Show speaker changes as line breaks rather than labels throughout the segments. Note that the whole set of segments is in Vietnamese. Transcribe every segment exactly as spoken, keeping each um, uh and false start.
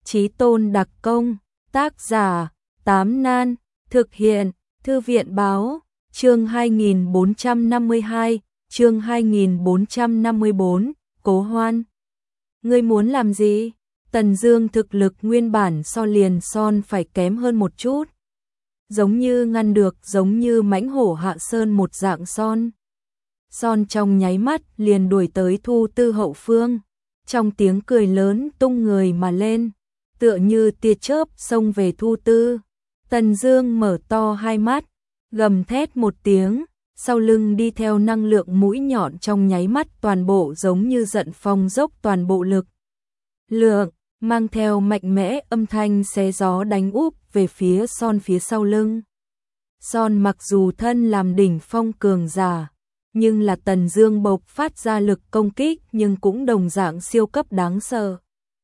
Chí tôn đặc công, tác giả, Tám Nan, thực hiện, Thư viện báo, chương hai nghìn bốn trăm năm mươi hai, chương hai nghìn bốn trăm năm mươi bốn, Cố Hoan. Ngươi muốn làm gì? Tần Dương thực lực nguyên bản so liền Son phải kém hơn một chút. Giống như ngăn được, giống như mãnh hổ hạ sơn một dạng Son. Son trong nháy mắt liền đuổi tới Thu Tư hậu phương, trong tiếng cười lớn tung người mà lên, tựa như tia chớp xông về Thu Tư. Tần Dương mở to hai mắt, gầm thét một tiếng, sau lưng đi theo năng lượng mũi nhọn trong nháy mắt toàn bộ giống như giận phong dốc toàn bộ lực lượng, mang theo mạnh mẽ âm thanh xé gió đánh úp về phía Son phía sau lưng. Son mặc dù thân làm đỉnh phong cường giả, nhưng là Tần Dương bộc phát ra lực công kích nhưng cũng đồng dạng siêu cấp đáng sợ.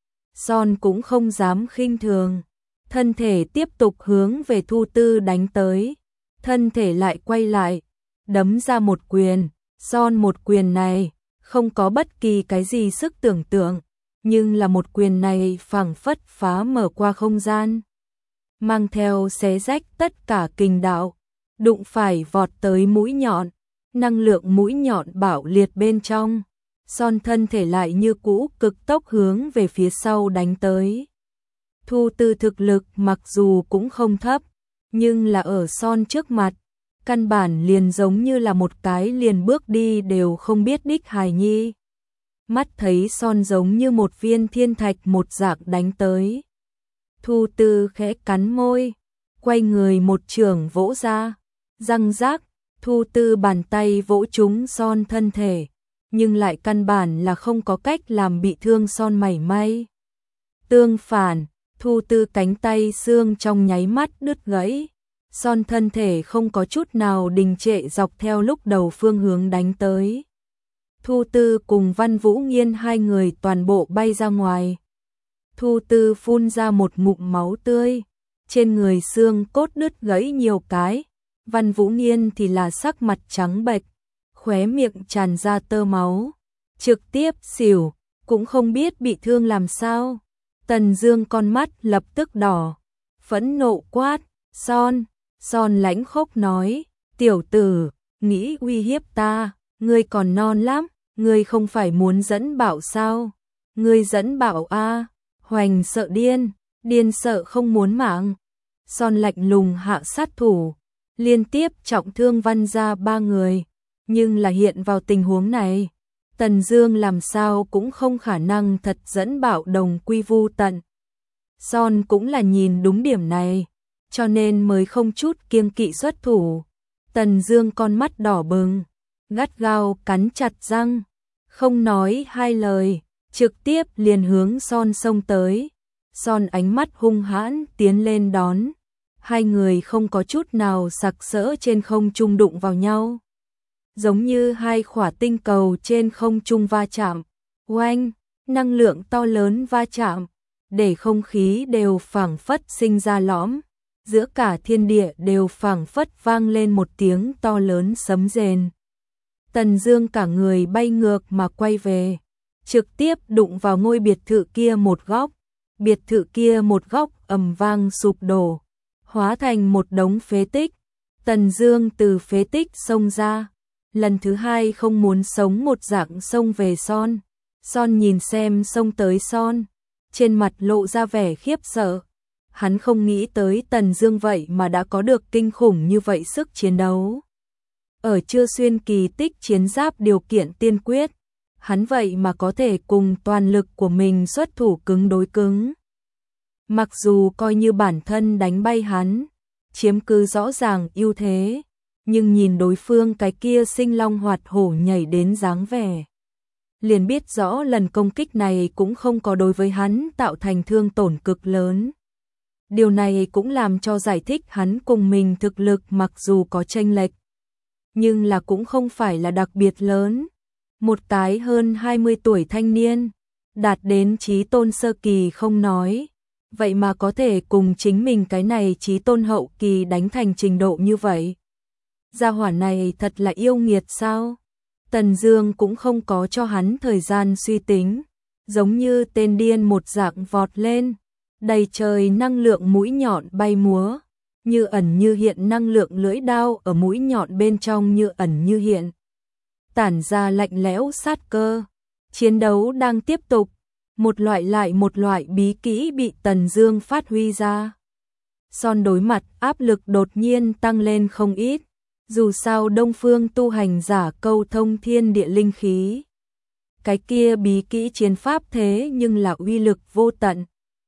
Son cũng không dám khinh thường, thân thể tiếp tục hướng về Thu Tư đánh tới, thân thể lại quay lại, đấm ra một quyền. Son một quyền này không có bất kỳ cái gì sức tưởng tượng, nhưng là một quyền này phảng phất phá mở qua không gian, mang theo xé rách tất cả kình đạo, đụng phải vọt tới mũi nhọn, năng lượng mũi nhọn bạo liệt bên trong. Son thân thể lại như cũ cực tốc hướng về phía sau đánh tới. Thu Tư thực lực mặc dù cũng không thấp, nhưng là ở Son trước mặt, căn bản liền giống như là một cái liền bước đi đều không biết đích hài nhi. Mắt thấy Son giống như một viên thiên thạch một dạng đánh tới. Thu Tư khẽ cắn môi, quay người một chưởng vỗ ra, răng rác, Thu Tư bàn tay vỗ trúng Son thân thể, nhưng lại căn bản là không có cách làm bị thương Son mảy may. Tương phản, Thu Tư cánh tay xương trong nháy mắt đứt gãy, Son thân thể không có chút nào đình trệ dọc theo lúc đầu phương hướng đánh tới. Thu Tư cùng Văn Vũ Nghiên hai người toàn bộ bay ra ngoài. Thu Tư phun ra một ngụm máu tươi, trên người xương cốt đứt gãy nhiều cái. Văn Vũ Nghiên thì là sắc mặt trắng bệch, khóe miệng tràn ra tơ máu, trực tiếp xỉu, cũng không biết bị thương làm sao. Tần Dương con mắt lập tức đỏ, phẫn nộ quát, Son. Son lãnh khốc nói, tiểu tử, nghĩ uy hiếp ta, ngươi còn non lắm, ngươi không phải muốn dẫn bạo sao? Ngươi dẫn bạo a? Hoành sợ điên, điên sợ không muốn mạng. Son lạnh lùng hạ sát thủ, liên tiếp trọng thương Văn gia ba người, nhưng là hiện vào tình huống này, Tần Dương làm sao cũng không khả năng thật dẫn bạo đồng quy vu tận. Son cũng là nhìn đúng điểm này, cho nên mới không chút kiêng kỵ xuất thủ. Tần Dương con mắt đỏ bừng, gắt gao cắn chặt răng, không nói hai lời, trực tiếp liền hướng Son xông tới. Son ánh mắt hung hãn tiến lên đón, hai người không có chút nào sặc sỡ trên không trung đụng vào nhau, giống như hai khỏa tinh cầu trên không trung va chạm. Oanh, năng lượng to lớn va chạm, để không khí đều phảng phất sinh ra lõm, giữa cả thiên địa đều phảng phất vang lên một tiếng to lớn sấm rền. Tần Dương cả người bay ngược mà quay về, trực tiếp đụng vào ngôi biệt thự kia một góc. Biệt thự kia một góc ầm vang sụp đổ, hóa thành một đống phế tích. Tần Dương từ phế tích xông ra, lần thứ hai không muốn sống một dạng xông về Son. Son nhìn xem xông tới Son, trên mặt lộ ra vẻ khiếp sợ. Hắn không nghĩ tới Tần Dương vậy mà đã có được kinh khủng như vậy sức chiến đấu. Ở chưa xuyên kỳ tích chiến giáp điều kiện tiên quyết, hắn vậy mà có thể cùng toàn lực của mình xuất thủ cứng đối cứng. Mặc dù coi như bản thân đánh bay hắn, chiếm cứ rõ ràng ưu thế, nhưng nhìn đối phương cái kia sinh long hoạt hổ nhảy đến dáng vẻ, liền biết rõ lần công kích này cũng không có đối với hắn tạo thành thương tổn cực lớn. Điều này cũng làm cho giải thích hắn cùng mình thực lực mặc dù có chênh lệch, nhưng là cũng không phải là đặc biệt lớn. Một cái hơn hai mươi tuổi thanh niên, đạt đến chí tôn sơ kỳ không nói, vậy mà có thể cùng chính mình cái này chí tôn hậu kỳ đánh thành trình độ như vậy. Gia hỏa này thật là yêu nghiệt sao? Tần Dương cũng không có cho hắn thời gian suy tính, giống như tên điên một dạng vọt lên, đầy trời năng lượng mũi nhọn bay múa, như ẩn như hiện năng lượng lưỡi đao ở mũi nhọn bên trong như ẩn như hiện. Tản ra lạnh lẽo sát cơ, chiến đấu đang tiếp tục, một loại lại một loại bí kỹ bị Tần Dương phát huy ra. Son đối mặt áp lực đột nhiên tăng lên không ít, dù sao Đông Phương tu hành giả câu thông thiên địa linh khí. Cái kia bí kỹ chiến pháp thế nhưng là uy lực vô tận.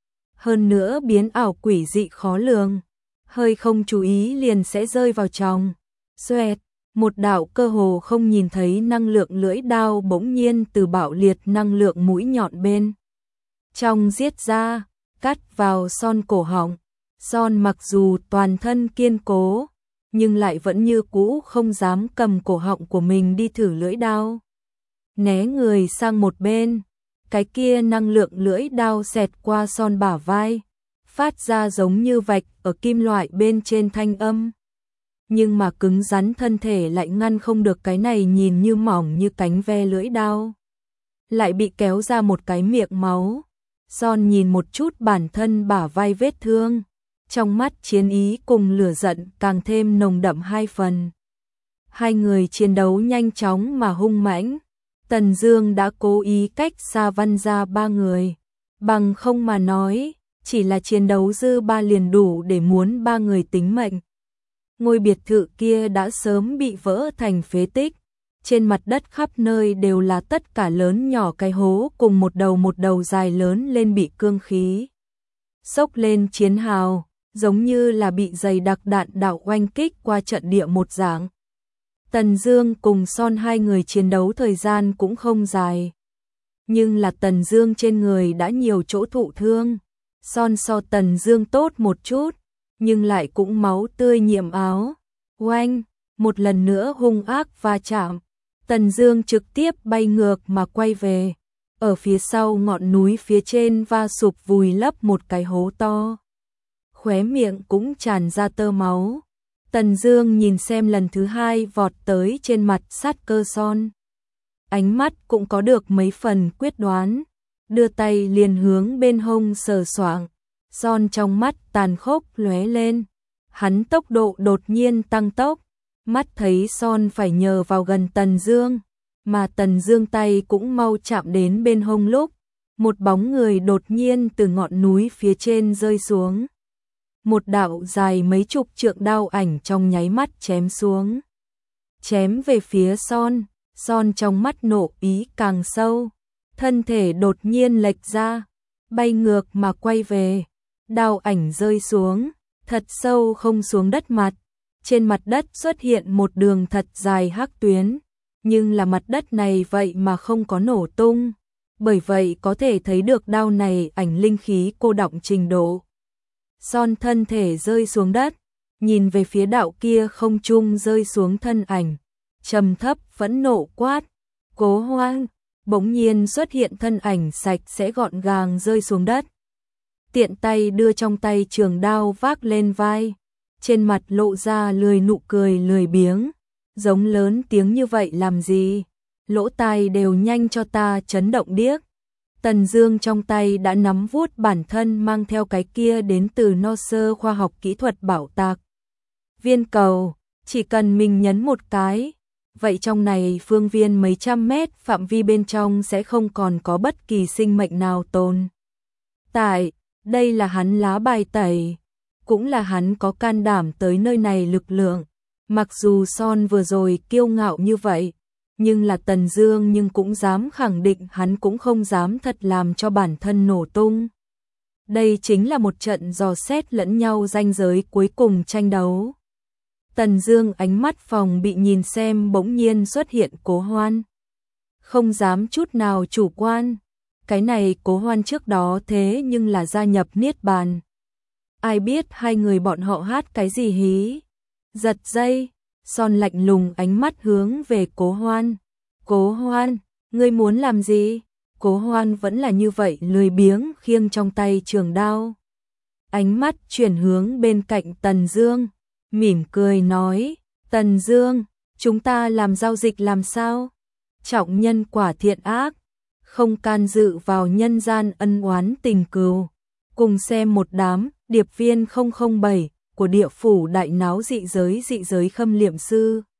Hơn nữa biến ảo quỷ dị khó lường, hơi không chú ý liền sẽ rơi vào trong. Xoẹt, một đạo cơ hồ không nhìn thấy năng lượng lưỡi đao bỗng nhiên từ bạo liệt năng lượng mũi nhọn bên trong giết ra, cắt vào Son cổ họng. Son mặc dù toàn thân kiên cố, nhưng lại vẫn như cũ không dám cầm cổ họng của mình đi thử lưỡi đao. Né người sang một bên, cái kia năng lượng lưỡi đao xẹt qua Son bả vai, phát ra giống như vạch ở kim loại bên trên thanh âm. Nhưng mà cứng rắn thân thể lại ngăn không được cái này nhìn như mỏng như cánh ve lưỡi đao. Lại bị kéo ra một cái miệng máu. Son nhìn một chút bản thân bả vai vết thương, trong mắt chiến ý cùng lửa giận càng thêm nồng đậm hai phần. Hai người chiến đấu nhanh chóng mà hung mãnh. Tần Dương đã cố ý cách xa Văn gia ba người, bằng không mà nói, chỉ là chiến đấu dư ba liền đủ để muốn ba người tính mệnh. Ngôi biệt thự kia đã sớm bị vỡ thành phế tích, trên mặt đất khắp nơi đều là tất cả lớn nhỏ cái hố cùng một đầu một đầu dài lớn lên bị cương khí xốc lên chiến hào, giống như là bị dày đặc đạn đạo oanh kích qua trận địa một dạng. Tần Dương cùng Son hai người chiến đấu thời gian cũng không dài, nhưng là Tần Dương trên người đã nhiều chỗ thụ thương. Son so Tần Dương tốt một chút, nhưng lại cũng máu tươi nhiễm áo. Oanh, một lần nữa hung ác va chạm, Tần Dương trực tiếp bay ngược mà quay về. Ở phía sau ngọn núi phía trên va sụp vùi lấp một cái hố to. Khóe miệng cũng tràn ra tơ máu. Tần Dương nhìn xem lần thứ hai vọt tới trên mặt sát cơ Son. Ánh mắt cũng có được mấy phần quyết đoán, đưa tay liền hướng bên hông sờ soạng. Son trong mắt tàn khốc lóe lên, hắn tốc độ đột nhiên tăng tốc, mắt thấy Son phải nhờ vào gần Tần Dương, mà Tần Dương tay cũng mau chạm đến bên hông lúc, một bóng người đột nhiên từ ngọn núi phía trên rơi xuống. Một đạo dài mấy chục trượng đao ảnh trong nháy mắt chém xuống, chém về phía Son. Son trong mắt nộ ý càng sâu, thân thể đột nhiên lệch ra, bay ngược mà quay về. Đao ảnh rơi xuống, thật sâu không xuống đất mặt. Trên mặt đất xuất hiện một đường thật dài hắc tuyến, nhưng là mặt đất này vậy mà không có nổ tung. Bởi vậy có thể thấy được đao này ảnh linh khí cô đọng trình độ. Son thân thể rơi xuống đất, nhìn về phía đạo kia không trung rơi xuống thân ảnh, trầm thấp phẫn nộ quát, Cố Hoan. Bỗng nhiên xuất hiện thân ảnh sạch sẽ gọn gàng rơi xuống đất. Tiện tay đưa trong tay trường đao vác lên vai, trên mặt lộ ra lười nụ cười lười biếng, giống lớn tiếng như vậy làm gì, lỗ tai đều nhanh cho ta chấn động điếc. Tần Dương trong tay đã nắm vuốt bản thân mang theo cái kia đến từ No Sơ khoa học kỹ thuật bảo tạc. Viên cầu, chỉ cần mình nhấn một cái, vậy trong này phương viên mấy trăm mét phạm vi bên trong sẽ không còn có bất kỳ sinh mệnh nào tồn tại. Đây là hắn lá bài tẩy, cũng là hắn có can đảm tới nơi này lực lượng. Mặc dù Son vừa rồi kiêu ngạo như vậy, nhưng là Tần Dương nhưng cũng dám khẳng định hắn cũng không dám thật làm cho bản thân nổ tung. Đây chính là một trận dò xét lẫn nhau ranh giới cuối cùng tranh đấu. Tần Dương ánh mắt phòng bị nhìn xem bỗng nhiên xuất hiện Cố Hoan, không dám chút nào chủ quan. Cái này Cố Hoan trước đó thế nhưng là gia nhập Niết Bàn. Ai biết hai người bọn họ hát cái gì hí. Giật dây, Son lạnh lùng ánh mắt hướng về Cố Hoan. Cố Hoan, ngươi muốn làm gì? Cố Hoan vẫn là như vậy lười biếng khiêng trong tay trường đao. Ánh mắt chuyển hướng bên cạnh Tần Dương, mỉm cười nói, Tần Dương, chúng ta làm giao dịch làm sao? Trọng nhân quả thiện ác, không can dự vào nhân gian ân oán tình cừu. Cùng xem một đám điệp viên không không bảy của địa phủ đại náo dị giới dị giới khâm liệm sư.